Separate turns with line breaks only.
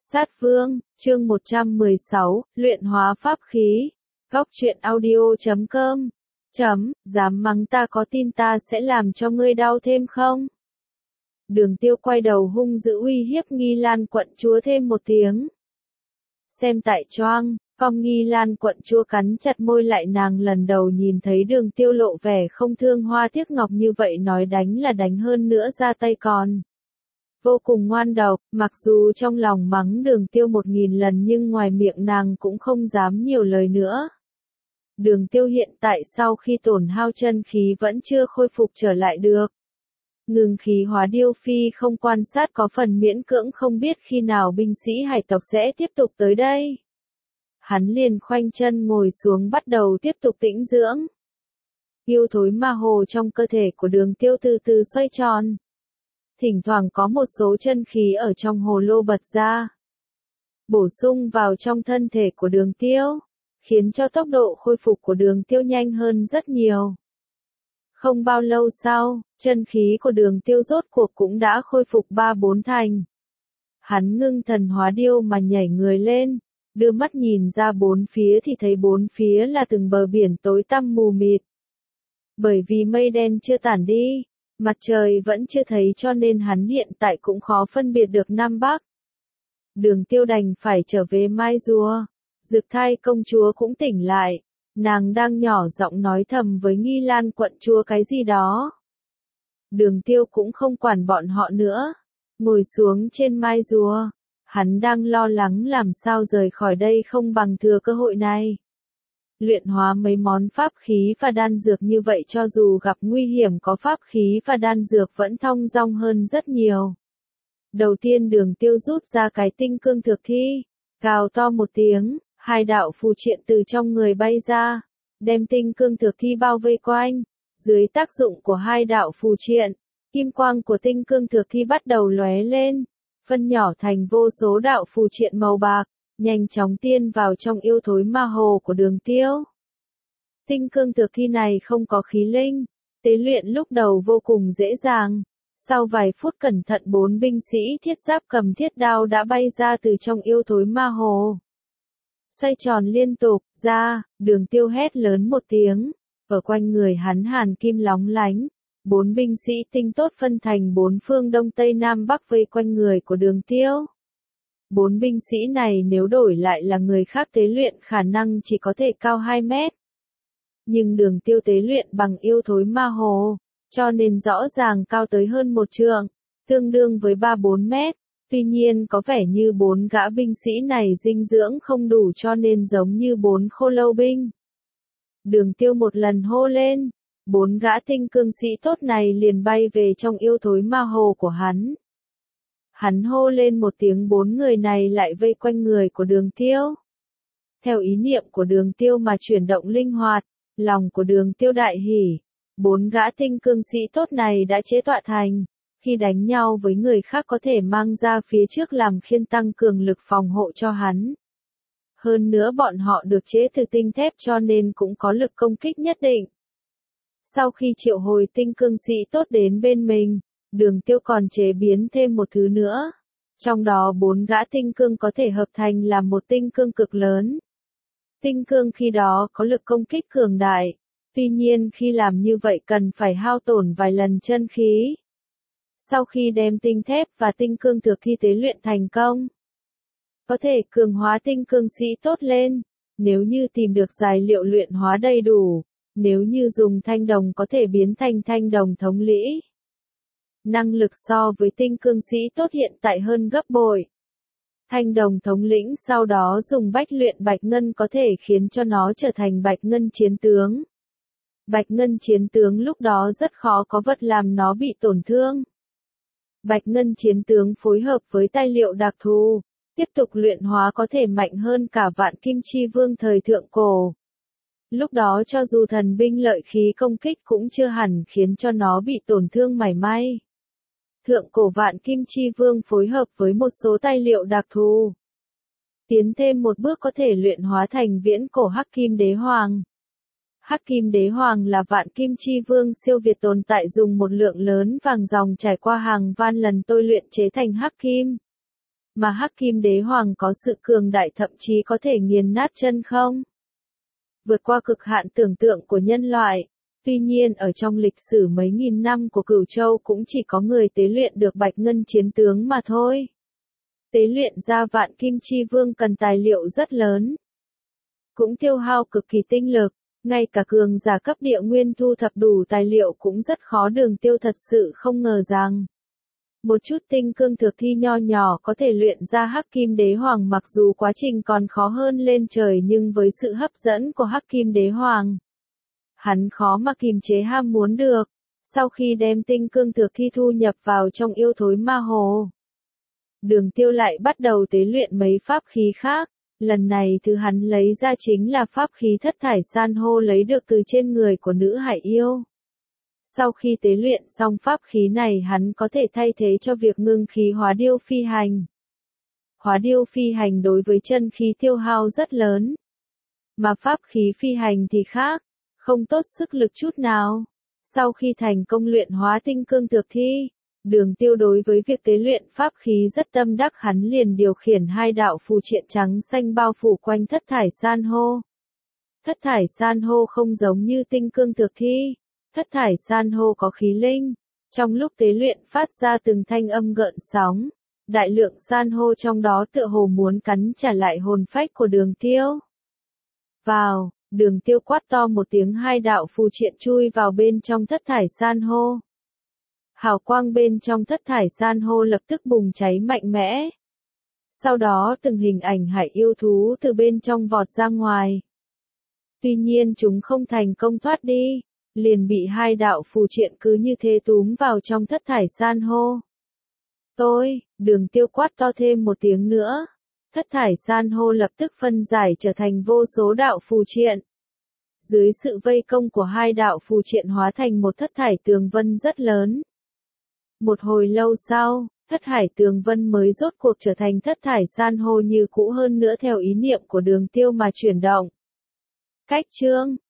Sát Vương, chương 116, luyện hóa pháp khí. Góc truyện audio.com. Dám mắng ta có tin ta sẽ làm cho ngươi đau thêm không? Đường Tiêu quay đầu hung dữ uy hiếp Nghi Lan quận chúa thêm một tiếng. Xem tại choang, Phong Nghi Lan quận chúa cắn chặt môi lại, nàng lần đầu nhìn thấy Đường Tiêu lộ vẻ không thương hoa tiếc ngọc như vậy, nói đánh là đánh, hơn nữa ra tay còn vô cùng ngoan độc. Mặc dù trong lòng mắng Đường Tiêu 1000 lần nhưng ngoài miệng nàng cũng không dám nhiều lời nữa. Đường Tiêu hiện tại sau khi tổn hao chân khí vẫn chưa khôi phục trở lại được. Ngừng khí hóa điêu phi không quan sát có phần miễn cưỡng, không biết khi nào binh sĩ hải tộc sẽ tiếp tục tới đây. Hắn liền khoanh chân ngồi xuống bắt đầu tiếp tục tĩnh dưỡng. Yêu thối ma hồ trong cơ thể của Đường Tiêu từ từ xoay tròn. Thỉnh thoảng có một số chân khí ở trong hồ lô bật ra, bổ sung vào trong thân thể của Đường Tiêu, khiến cho tốc độ khôi phục của Đường Tiêu nhanh hơn rất nhiều. Không bao lâu sau, chân khí của Đường Tiêu rốt cuộc cũng đã khôi phục 3-4 thành. Hắn ngưng thần hóa điêu mà nhảy người lên, đưa mắt nhìn ra bốn phía thì thấy bốn phía là từng bờ biển tối tăm mù mịt. Bởi vì mây đen chưa tản đi, mặt trời vẫn chưa thấy cho nên hắn hiện tại cũng khó phân biệt được Nam Bắc. Đường Tiêu đành phải trở về Mai Rùa. Dực Thai công chúa cũng tỉnh lại, nàng đang nhỏ giọng nói thầm với Nghi Lan quận chúa cái gì đó. Đường Tiêu cũng không quản bọn họ nữa, ngồi xuống trên Mai Rùa. Hắn đang lo lắng làm sao rời khỏi đây không bằng thừa cơ hội này. Luyện hóa mấy món pháp khí và đan dược như vậy, cho dù gặp nguy hiểm có pháp khí và đan dược vẫn thong dong hơn rất nhiều. Đầu tiên Đường Tiêu rút ra cái tinh cương thực thi, gào to một tiếng, hai đạo phù triện từ trong người bay ra, đem tinh cương thực thi bao vây quanh. Dưới tác dụng của hai đạo phù triện, kim quang của tinh cương thực thi bắt đầu lóe lên, phân nhỏ thành vô số đạo phù triện màu bạc, nhanh chóng tiên vào trong yêu thối ma hồ của Đường Tiêu. Tinh cương thực thi này không có khí linh, tế luyện lúc đầu vô cùng dễ dàng. Sau vài phút cẩn thận, 4 binh sĩ thiết giáp cầm thiết đao đã bay ra từ trong yêu thối ma hồ. Xoay tròn liên tục, ra, Đường Tiêu hét lớn một tiếng, ở quanh người hắn hàn kim lóng lánh. 4 binh sĩ tinh tốt phân thành 4 phương đông tây nam bắc vây quanh người của Đường Tiêu. 4 binh sĩ này nếu đổi lại là người khác tế luyện khả năng chỉ có thể cao 2 mét. Nhưng Đường Tiêu tế luyện bằng yêu thối ma hồ, cho nên rõ ràng cao tới hơn 1 trượng, tương đương với 3-4 mét. Tuy nhiên có vẻ như 4 gã binh sĩ này dinh dưỡng không đủ cho nên giống như 4 khô lâu binh. Đường Tiêu một lần hô lên, 4 gã tinh cương sĩ tốt này liền bay về trong yêu thối ma hồ của hắn. Hắn hô lên một tiếng, 4 người này lại vây quanh người của Đường Tiêu. Theo ý niệm của Đường Tiêu mà chuyển động linh hoạt, lòng của Đường Tiêu đại hỉ. 4 gã tinh cương sĩ tốt này đã chế tọa thành, khi đánh nhau với người khác có thể mang ra phía trước làm khiên tăng cường lực phòng hộ cho hắn. Hơn nữa bọn họ được chế từ tinh thép cho nên cũng có lực công kích nhất định. Sau khi triệu hồi tinh cương sĩ tốt đến bên mình, Đường Tiêu còn chế biến thêm một thứ nữa. Trong đó 4 gã tinh cương có thể hợp thành làm một tinh cương cực lớn. Tinh cương khi đó có lực công kích cường đại. Tuy nhiên khi làm như vậy cần phải hao tổn vài lần chân khí. Sau khi đem tinh thép và tinh cương thực thi tế luyện thành công, có thể cường hóa tinh cương sĩ tốt lên. Nếu như tìm được tài liệu luyện hóa đầy đủ, nếu như dùng thanh đồng có thể biến thành thanh đồng thống lĩ. Năng lực so với tinh cương sĩ tốt hiện tại hơn gấp bội. Thanh đồng thống lĩnh sau đó dùng bách luyện bạch ngân có thể khiến cho nó trở thành bạch ngân chiến tướng. Bạch ngân chiến tướng lúc đó rất khó có vật làm nó bị tổn thương. Bạch ngân chiến tướng phối hợp với tài liệu đặc thù, tiếp tục luyện hóa có thể mạnh hơn cả vạn kim chi vương thời thượng cổ. Lúc đó cho dù thần binh lợi khí công kích cũng chưa hẳn khiến cho nó bị tổn thương mảy may. Thượng cổ vạn kim chi vương phối hợp với một số tài liệu đặc thù, tiến thêm một bước có thể luyện hóa thành viễn cổ hắc kim đế hoàng. Hắc kim đế hoàng là vạn kim chi vương siêu việt tồn tại, dùng một lượng lớn vàng ròng trải qua hàng van lần tôi luyện chế thành hắc kim. mà Hắc Kim Đế Hoàng có sự cường đại thậm chí có thể nghiền nát chân không? Vượt qua cực hạn tưởng tượng của nhân loại. Tuy nhiên ở trong lịch sử mấy nghìn năm của Cửu Châu cũng chỉ có người tế luyện được Bạch Ngân chiến tướng mà thôi. Tế luyện ra Vạn Kim Chi Vương cần tài liệu rất lớn. Cũng tiêu hao cực kỳ tinh lực, ngay cả cường giả cấp địa nguyên thu thập đủ tài liệu cũng rất khó. Đường Tiêu thật sự không ngờ rằng một chút tinh cương thực thi nho nhỏ có thể luyện ra Hắc Kim Đế Hoàng, mặc dù quá trình còn khó hơn lên trời nhưng với sự hấp dẫn của Hắc Kim Đế Hoàng, hắn khó mà kìm chế ham muốn được. Sau khi đem tinh cương thực thi thu nhập vào trong yêu thối ma hồ, Đường Tiêu lại bắt đầu tế luyện mấy pháp khí khác. Lần này thứ hắn lấy ra chính là pháp khí thất thải san hô lấy được từ trên người của nữ hải yêu. Sau khi tế luyện xong pháp khí này, hắn có thể thay thế cho việc ngưng khí hóa điêu phi hành. Hóa điêu phi hành đối với chân khí tiêu hao rất lớn, mà pháp khí phi hành thì khác, không tốt sức lực chút nào. Sau khi thành công luyện hóa tinh cương thực thi, Đường Tiêu đối với việc tế luyện pháp khí rất tâm đắc, hắn liền điều khiển hai đạo phù triện trắng xanh bao phủ quanh thất thải san hô. Thất thải san hô không giống như tinh cương thực thi, thất thải san hô có khí linh, trong lúc tế luyện phát ra từng thanh âm gợn sóng, đại lượng san hô trong đó tựa hồ muốn cắn trả lại hồn phách của Đường Tiêu. Vào, Đường Tiêu quát to một tiếng, hai đạo phù triện chui vào bên trong thất thải san hô. Hào quang bên trong thất thải san hô lập tức bùng cháy mạnh mẽ. Sau đó từng hình ảnh hải yêu thú từ bên trong vọt ra ngoài. Tuy nhiên chúng không thành công thoát đi, liền bị hai đạo phù triện cứ như thế túm vào trong thất thải san hô. Đường Tiêu quát to thêm một tiếng nữa. Thất thải san hô lập tức phân giải trở thành vô số đạo phù triện. Dưới sự vây công của hai đạo phù triện hóa thành một thất thải tường vân rất lớn. Một hồi lâu sau, thất hải tường vân mới rốt cuộc trở thành thất thải san hô như cũ, hơn nữa theo ý niệm của Đường Tiêu mà chuyển động. Cách chương